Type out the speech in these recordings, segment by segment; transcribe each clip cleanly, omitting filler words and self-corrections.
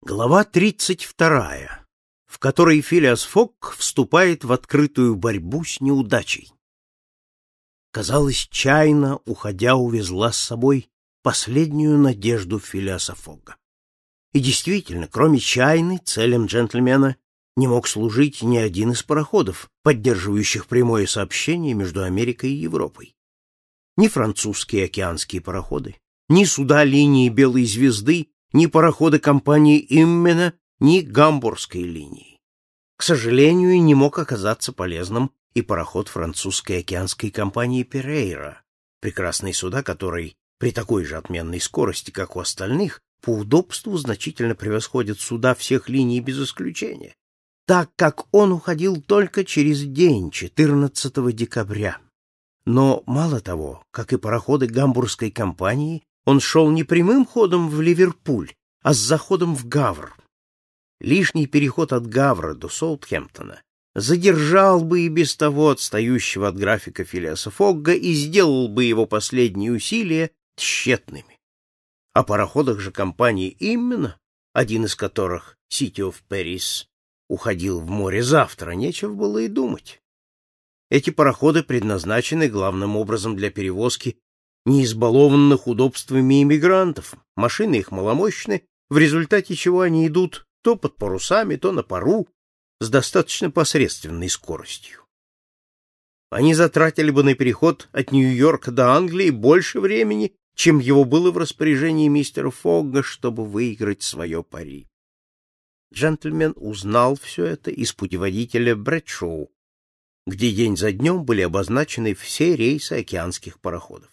Глава 32, в которой Филиас Фогг вступает в открытую борьбу с неудачей. Казалось, Чайна, уходя, увезла с собой последнюю надежду Филиаса Фогга. И действительно, кроме Чайны, целям джентльмена не мог служить ни один из пароходов, поддерживающих прямое сообщение между Америкой и Европой. Ни французские океанские пароходы, ни суда линии Белой звезды, ни пароходы компании Иммена, ни гамбургской линии. К сожалению, не мог оказаться полезным и пароход французской океанской компании Перейра, прекрасные суда, который при такой же отменной скорости, как у остальных, по удобству значительно превосходят суда всех линий без исключения, так как он уходил только через день, 14 декабря. Но мало того, как и пароходы гамбургской компании, он шел не прямым ходом в Ливерпуль, а с заходом в Гавр. Лишний переход от Гавра до Саутгемптона задержал бы и без того отстающего от графика Филиаса Фогга и сделал бы его последние усилия тщетными. О пароходах же компании именно, один из которых, City of Paris, уходил в море завтра, нечего было и думать. Эти пароходы предназначены главным образом для перевозки неизбалованных удобствами иммигрантов, машины их маломощны, в результате чего они идут то под парусами, то на пару, с достаточно посредственной скоростью. Они затратили бы на переход от Нью-Йорка до Англии больше времени, чем его было в распоряжении мистера Фогга, чтобы выиграть свое пари. Джентльмен узнал все это из путеводителя Брэдшоу, где день за днем были обозначены все рейсы океанских пароходов.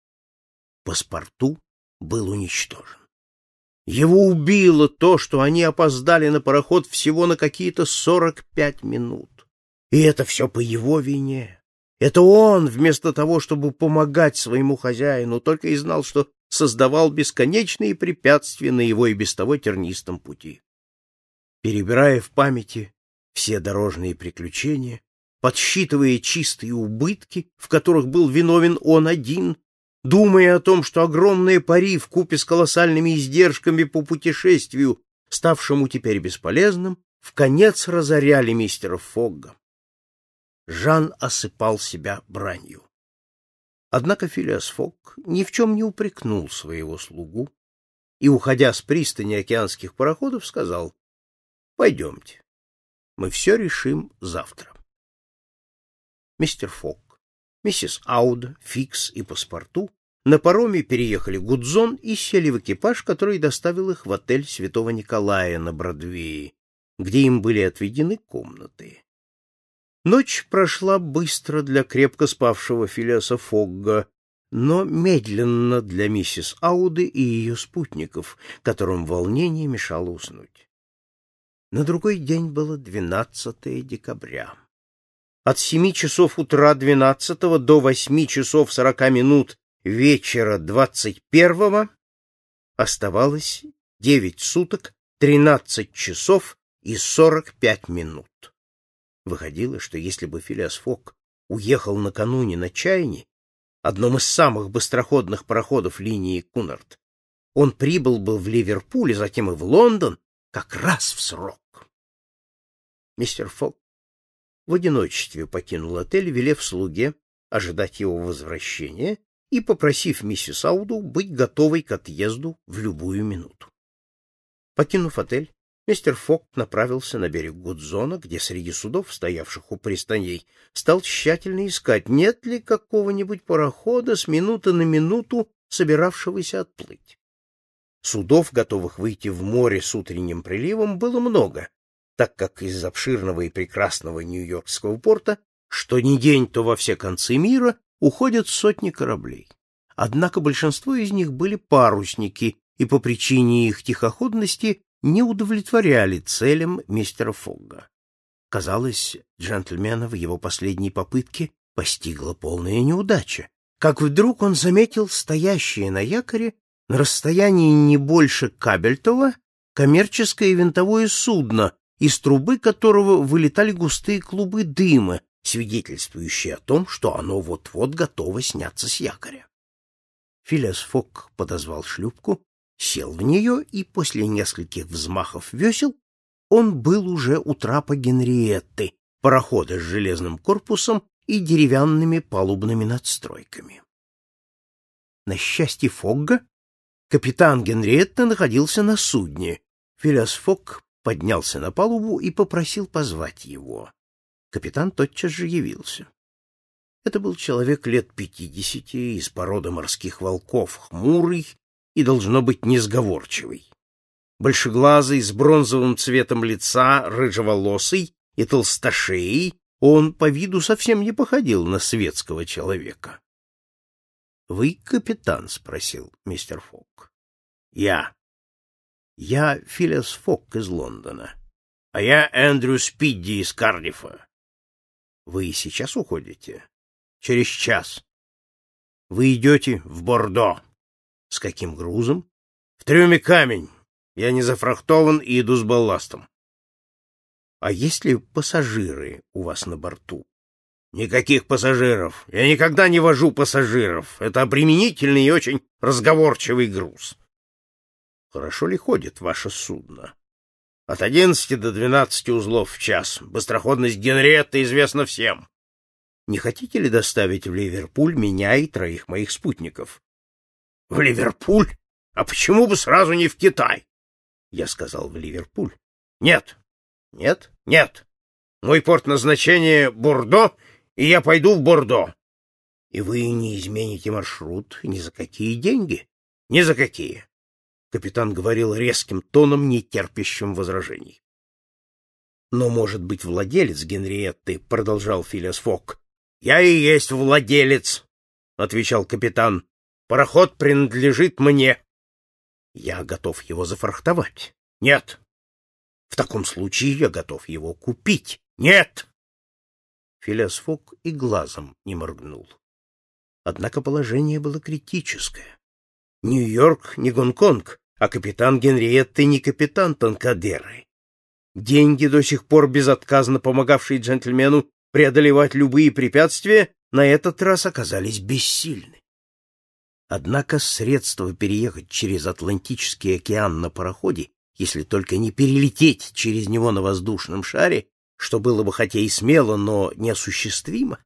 Паспорту был уничтожен. Его убило то, что они опоздали на пароход всего на какие-то 45 минут. И это все по его вине. Это он, вместо того, чтобы помогать своему хозяину, только и знал, что создавал бесконечные препятствия на его и без того тернистом пути. Перебирая в памяти все дорожные приключения, подсчитывая чистые убытки, в которых был виновен он один, думая о том, что огромные пари вкупе с колоссальными издержками по путешествию, ставшему теперь бесполезным, вконец разоряли мистера Фогга. Жан осыпал себя бранью. Однако Филиас Фогг ни в чем не упрекнул своего слугу и, уходя с пристани океанских пароходов, сказал: «Пойдемте, мы все решим завтра». Мистер Фогг, миссис Ауда, Фикс и Паспорту на пароме переехали Гудзон и сели в экипаж, который доставил их в отель Святого Николая на Бродвее, где им были отведены комнаты. Ночь прошла быстро для крепко спавшего Филиаса Фогга, но медленно для миссис Ауды и ее спутников, которым волнение мешало уснуть. На другой день было 12 декабря. От 7 часов утра 12 до 8 часов 40 минут вечера 21 оставалось 9 суток, 13 часов и 45 минут. Выходило, что если бы Филиас Фогг уехал накануне на Чайне, одном из самых быстроходных пароходов линии Кунард, он прибыл бы в Ливерпуль и затем и в Лондон как раз в срок. Мистер Фогг в одиночестве покинул отель, велев слуге ожидать его возвращения и попросив миссис Ауду быть готовой к отъезду в любую минуту. Покинув отель, мистер Фогг направился на берег Гудзона, где среди судов, стоявших у пристаней, стал тщательно искать, нет ли какого-нибудь парохода с минуты на минуту собиравшегося отплыть. Судов, готовых выйти в море с утренним приливом, было много, так как из обширного и прекрасного Нью-Йоркского порта что ни день, то во все концы мира уходят сотни кораблей. Однако большинство из них были парусники и по причине их тихоходности не удовлетворяли целям мистера Фогга. Казалось, джентльмена в его последней попытке постигла полная неудача, как вдруг он заметил стоящее на якоре на расстоянии не больше Кабельтова коммерческое винтовое судно, из трубы которого вылетали густые клубы дыма, свидетельствующие о том, что оно вот-вот готово сняться с якоря. Филиас Фогг подозвал шлюпку, сел в нее, и после нескольких взмахов весел он был уже у трапа Генриетты, парохода с железным корпусом и деревянными палубными надстройками. На счастье Фогга, капитан Генриетты находился на судне. Филиас Фогг поднялся на палубу и попросил позвать его. Капитан тотчас же явился. Это был человек лет 50, из породы морских волков, хмурый и, должно быть, несговорчивый. Большеглазый, с бронзовым цветом лица, рыжеволосый и толстошеей, он по виду совсем не походил на светского человека. — Вы капитан? — спросил мистер Фогг. — Я. — Я Филиас Фогг из Лондона. — А я Эндрю Спидди из Кардиффа. — Вы сейчас уходите? — Через час. — Вы идете в Бордо. — С каким грузом? — В трюме камень. Я не зафрахтован и иду с балластом. — А есть ли пассажиры у вас на борту? — Никаких пассажиров. Я никогда не вожу пассажиров. Это обременительный и очень разговорчивый груз. — Хорошо ли ходит ваше судно? — От 11 до 12 узлов в час. Быстроходность Генриетты известна всем. — Не хотите ли доставить в Ливерпуль меня и 3 моих спутников? — В Ливерпуль? А почему бы сразу не в Китай? — Я сказал, в Ливерпуль. — Нет. — Нет? — Нет. Мой порт назначения — Бордо, и я пойду в Бордо. — И вы не измените маршрут ни за какие деньги? — Ни за какие. Капитан говорил резким тоном, не терпящим возражений. — Но, может быть, владелец Генриетты, — продолжал Филиас Фогг. — Я и есть владелец, — отвечал капитан. — Пароход принадлежит мне. — Я готов его зафрахтовать. — Нет. — В таком случае я готов его купить. — Нет. Филиас Фогг и глазом не моргнул. Однако положение было критическое. Нью-Йорк не Гонконг, а капитан Генриетты не капитан Танкадеры. Деньги, до сих пор безотказно помогавшие джентльмену преодолевать любые препятствия, на этот раз оказались бессильны. Однако средства переехать через Атлантический океан на пароходе, если только не перелететь через него на воздушном шаре, что было бы хотя и смело, но неосуществимо,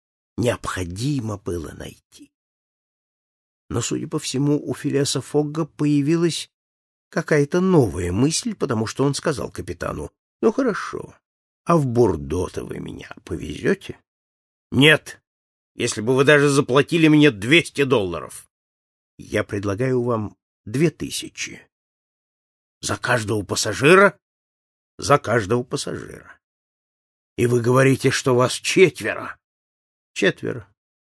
необходимо было найти. Но, судя по всему, у Филиаса Фогга появилась какая-то новая мысль, потому что он сказал капитану: «Ну, хорошо, а в Бордо-то вы меня повезете?» «Нет, если бы вы даже заплатили мне $200. Я предлагаю вам 2000. За каждого пассажира? За каждого пассажира. И вы говорите, что вас 4? 4.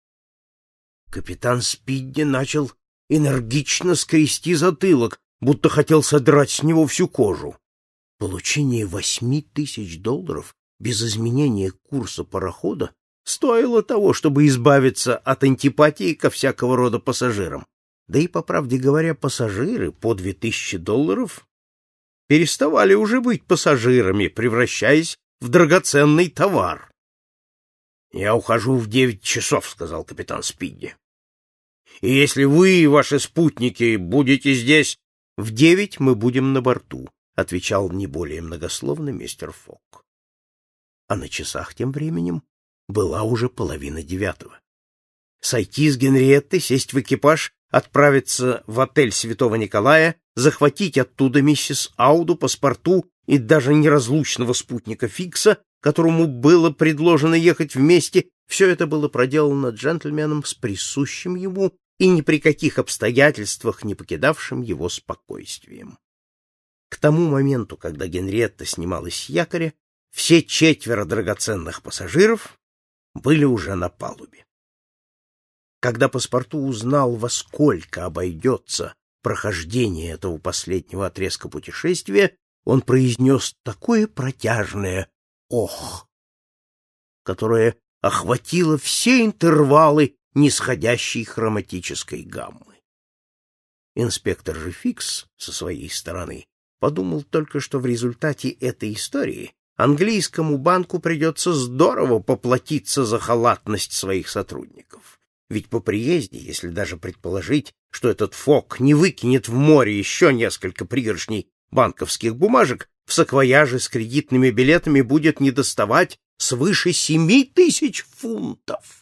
Капитан Спидди начал энергично скрести затылок, будто хотел содрать с него всю кожу. Получение $8000 без изменения курса парохода стоило того, чтобы избавиться от антипатии ко всякого рода пассажирам. Да и, по правде говоря, пассажиры по $2000 переставали уже быть пассажирами, превращаясь в драгоценный товар. — Я ухожу в 9 часов, — сказал капитан Спидди. — И если вы и ваши спутники будете здесь... — В 9 мы будем на борту, — отвечал не более многословно мистер Фогг. А на часах тем временем была уже 8:30. Сойти с Генриетты, сесть в экипаж, отправиться в отель Святого Николая, захватить оттуда миссис Ауду, паспорту и даже неразлучного спутника Фикса, которому было предложено ехать вместе, все это было проделано джентльменом с присущим ему и ни при каких обстоятельствах не покидавшим его спокойствием. К тому моменту, когда Генриетта снималась с якоря, все 4 драгоценных пассажиров были уже на палубе. Когда паспорту узнал, во сколько обойдется прохождение этого последнего отрезка путешествия, он произнес такое протяжное «ох», которое охватило все интервалы нисходящей хроматической гаммы. Инспектор же Фикс, со своей стороны, подумал только, что в результате этой истории английскому банку придется здорово поплатиться за халатность своих сотрудников. Ведь по приезде, если даже предположить, что этот Фок не выкинет в море еще несколько пригоршней банковских бумажек, в саквояже с кредитными билетами будет недоставать свыше 7000 фунтов.